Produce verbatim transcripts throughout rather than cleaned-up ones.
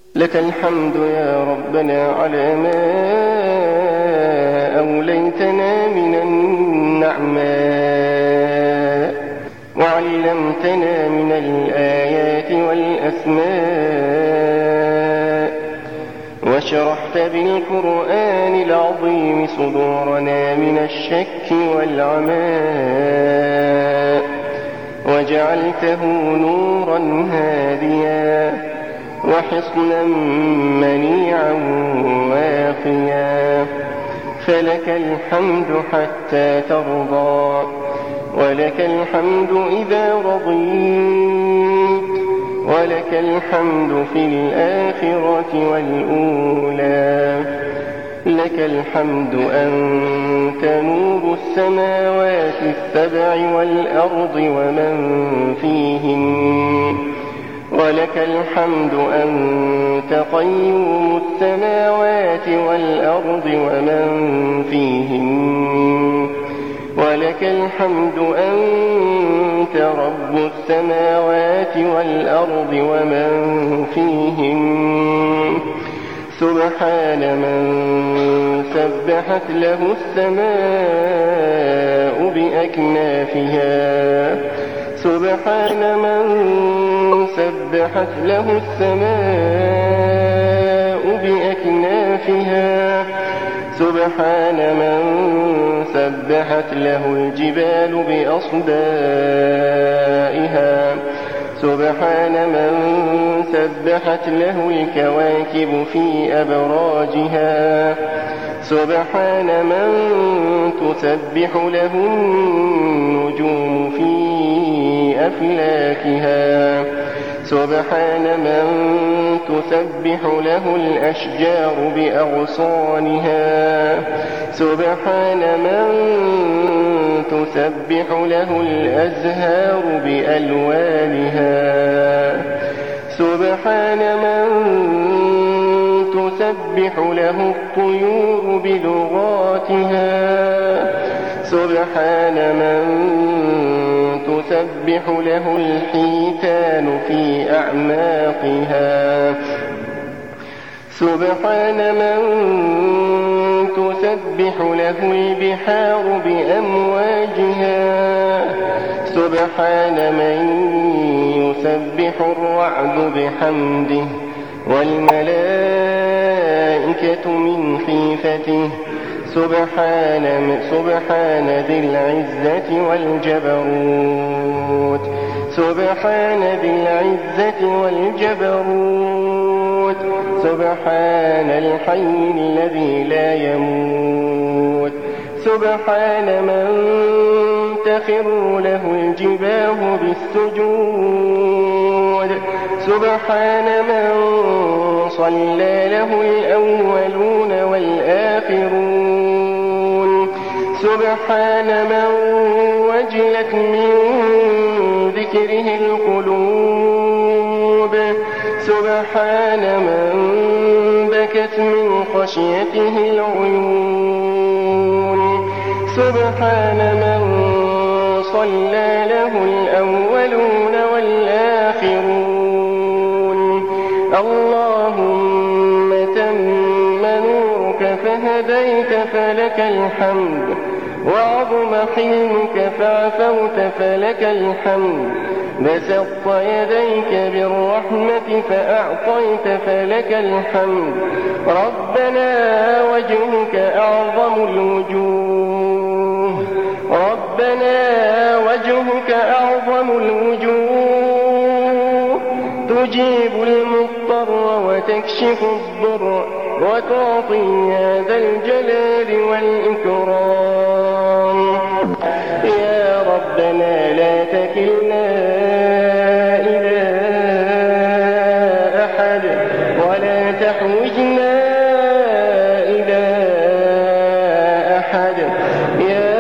لك الحمد يا ربنا على ما أوليتنا من النعماء، وعلمتنا من الآيات والأسماء، وشرحت بالقرآن العظيم صدورنا من الشك والعماء، وجعلته نورا هاديا وحصنا منيعا واقيا. فلك الحمد حتى ترضى، ولك الحمد إذا رضيت، ولك الحمد في الآخرة والأولى. لك الحمد أنت نور السماوات السبع والأرض ومن فيهن، ولك الحمد أنت قيوم السماوات والأرض ومن فيهن، ولك الحمد أنت رب السماوات والأرض ومن فيهن. سبحان من سبحت له السماء بأكنافها، سبحان من سبحت له السماء بأكنافها، سبحان من سبحت له الجبال بأصدائها، سبحان من سبحت له الكواكب في أبراجها، سبحان من تسبح له النجوم في أفلاكها، سبحان من تسبح له الأشجار بأغصانها، سبحان من تسبح له الأزهار بألوانها، سبحان من تسبح له الطيور بلغاتها، سبحان من تسبح له الحيتان في أعماقها، سبحان من تسبح له البحار بأمواجها، سبحان من يسبح الرعد بحمده والملائكة من خيفته، سبحان سبحان ذي العزة والجبروت، سبحان ذي العزة والجبروت، سبحان الحي الذي لا يموت، سبحان من تخر له الجباه بالسجود، سبحان من صلى له الأولون والآخرون، سبحان من وجلت من ذكره القلوب، سبحان من بكت من خشيته العيون، سبحان من صلى له الأولون والآخرون. اللهم تم نورك فهديت فلك الحمد، وعظم حلمك فعفوت فلك الحمد، بسطت يديك بالرحمة فأعطيت فلك الحمد. ربنا وجهك أعظم الوجوه، ربنا وجهك أعظم الوجوه، تجيب المضطر وتكشف الضر وتعطي يا ذا الجلال والإكرام. يا ربنا لا تكلنا إلى أحد، ولا تحوجنا إلى أحد. يا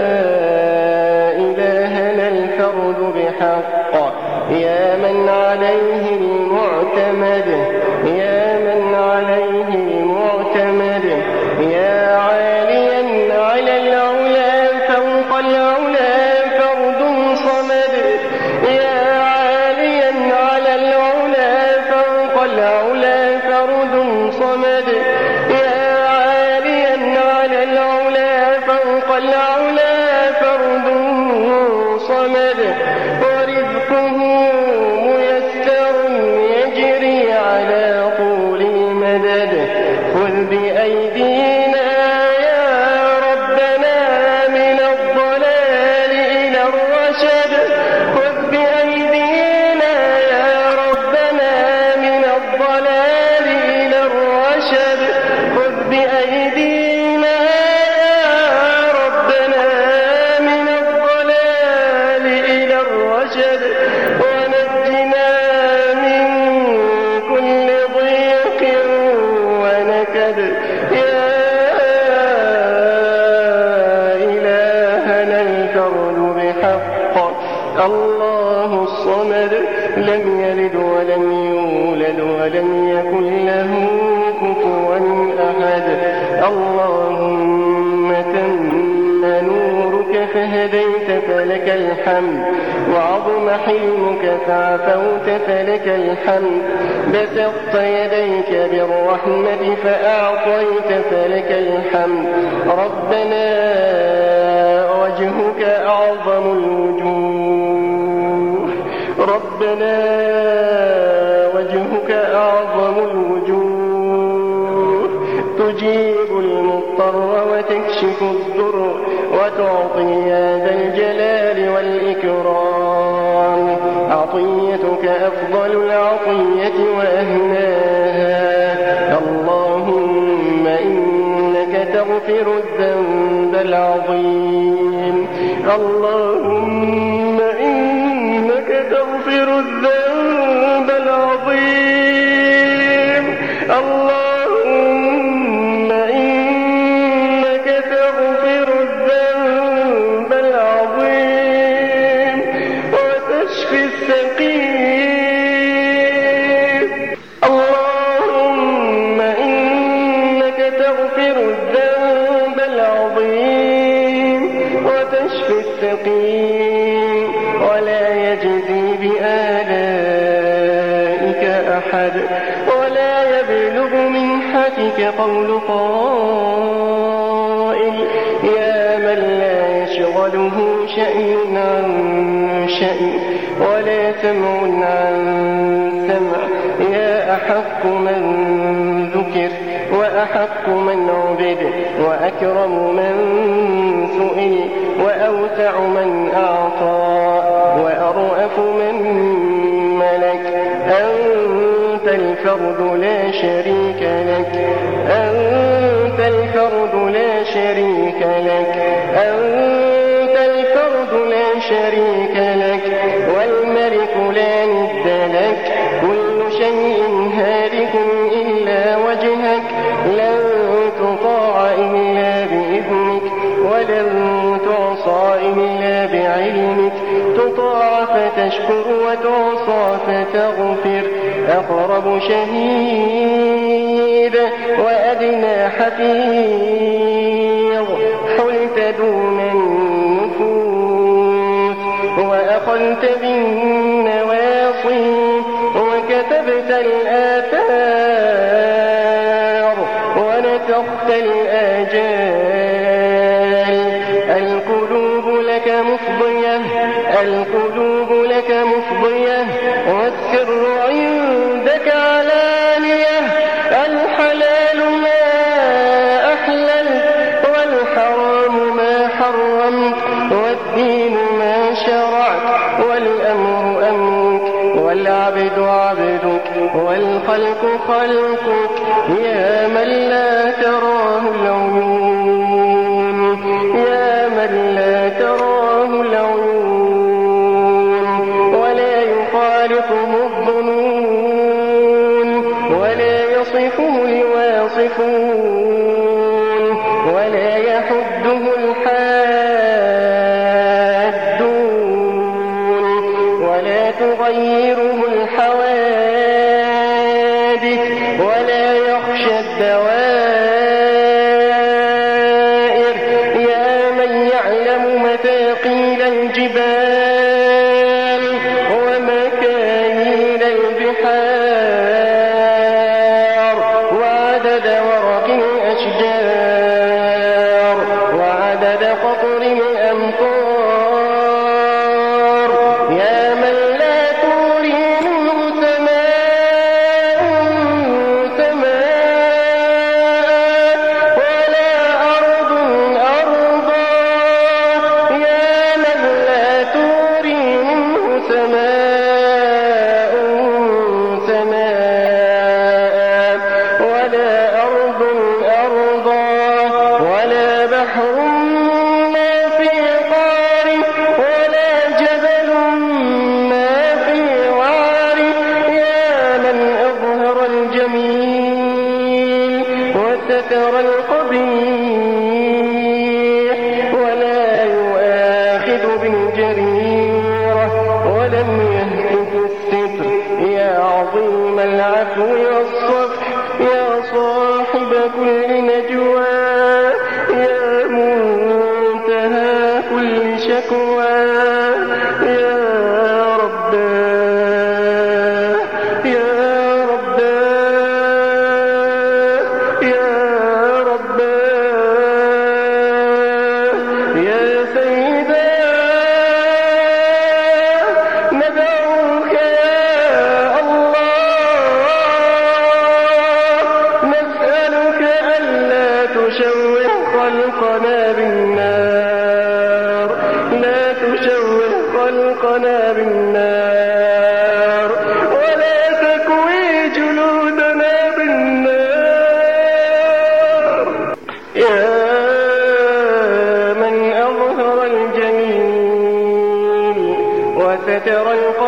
إلهنا الفرد بحق، يا من عليه المعتمد، يا من عليه المعتمد، يا عاليا على العلا فوق العلا فرد صمد، يا عاليا على العلا فوق العلا فرد صمد يا عاليا على العلا فوق العلا فرد صمد ورزقه ميسر يجري على طول المدد خذ بأيدينا يا ربنا من الضلال إلى الرشد خذ بأيدينا يا ربنا من الضلال إلى الرشد خذ بأيدينا يا ربنا من الضلال إلى الرشد ونجنا من كل ضيق ونكد يا إلهنا الفرد بحق الله الصمد لم يلد ولم يولد ولم يكن له كفوا أحد اللهم تم نورك فهديت فلك الحمد وعظم حلمك فعفوت فلك الحمد بسطت يديك بالرحمة فأعطيت فلك الحمد ربنا وجهك أعظم الوجوه ربنا وجهك أعظم الوجوه تجيب المضطر وتكشف الضر وتعطي يا ذا الجلال والإكرام عطيتك أفضل العطية وأهناها اللهم إنك تغفر الذنب العظيم اللهم إنك تغفر الذنب العظيم اللهم إنك تغفر الذنب العظيم وتشفي السقيم اللهم إنك تغفر الذنب العظيم وتشفي السقيم ولا يجزي بآلائك أحد ولا يبلغ منحتك قول قائل يا من لا يشغله شأن عن شأن ولا سمع عن سمع يا أحق من ذكر وأحق من عبد وأكرم من سئل وأوسع من أعطى وأرأف من ملك أنت الفرد لا شريك لك أنت الفرد لا شريك لك أنت الفرد لا شريك لك والملك لا ند لك كل شيء هالك إلا وجهك لن تطاع إلا بإذنك ولن تعصى إلا بعلمك تطاع فتشكر وتعصى فتغفر أقرب شهيد وأدنى حفيظ حلت دون النفوس وأخلت بالنواصي وكتبت الآثار ونسخت الآجال القلوب لك مفضية القلوب لك مفضية والسر عندك علانية الحلال ما أحللت والحرام ما حرمت والدين ما شرعت والأمر أمرك والعبد عبدك والخلق خلقك يا من لا تراه العيون يا من لا تراه العيون ولا يخالطه الظنون ولا يصفه الواصفون ولا يحده الحادون ولا تغيره الحوادث ولا يخشى الدوائر يا من يعلم مثاقيل الجبال ومكاييل البحار وستر القبيح ولا يؤاخذ بالجريرة ولم يهتك الستر يا عظيم العفو والصفح يا صاحب كل نجوى يا منتهى كل شكوى يا رباه يا رباه يا رباه يا سيدا ندعوك يا الله نسألك ألا تشوه خلقنا بالنار لا تشوه خلقنا بالنار ولا تكوي جلودنا بالنار يا من أظهر الجميل وستر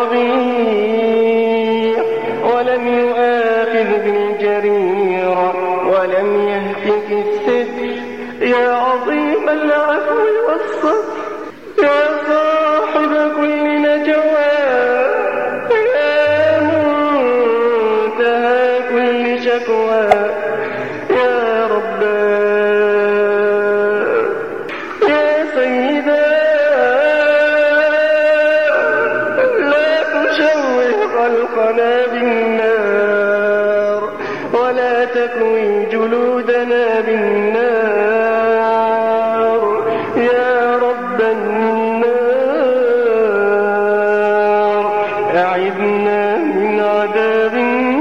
القبيح ولم يؤاخذ بالجريرة ولم يهتك الستر يا عظيم العفو والصفح يا صاحب كل نجوى يا منتهى كل شكوى يا رباه يا سيدا لا تشوه خلقنا بالنار ولا تكوي جلودنا بالنار يا رب النار أعذنا من عذاب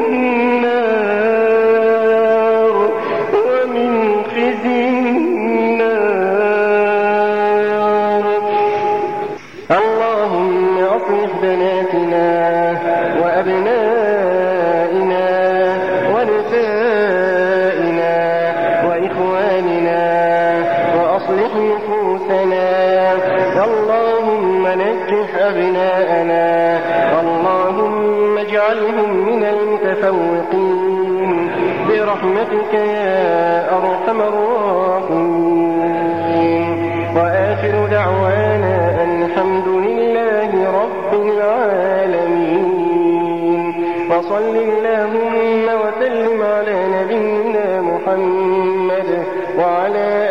النار ومن خزي النار اللهم أصلح بناتنا وأبنائنا ونسائنا وإخواننا وأصلح نفوسنا اللهم نجح أبناءنا اللهم اجعلهم من المتفوقين برحمتك يا أرحم الراحمين وآخر دعوانا أن الحمد لله رب العالمين وصل اللهم وسلم على نبينا محمد وعلى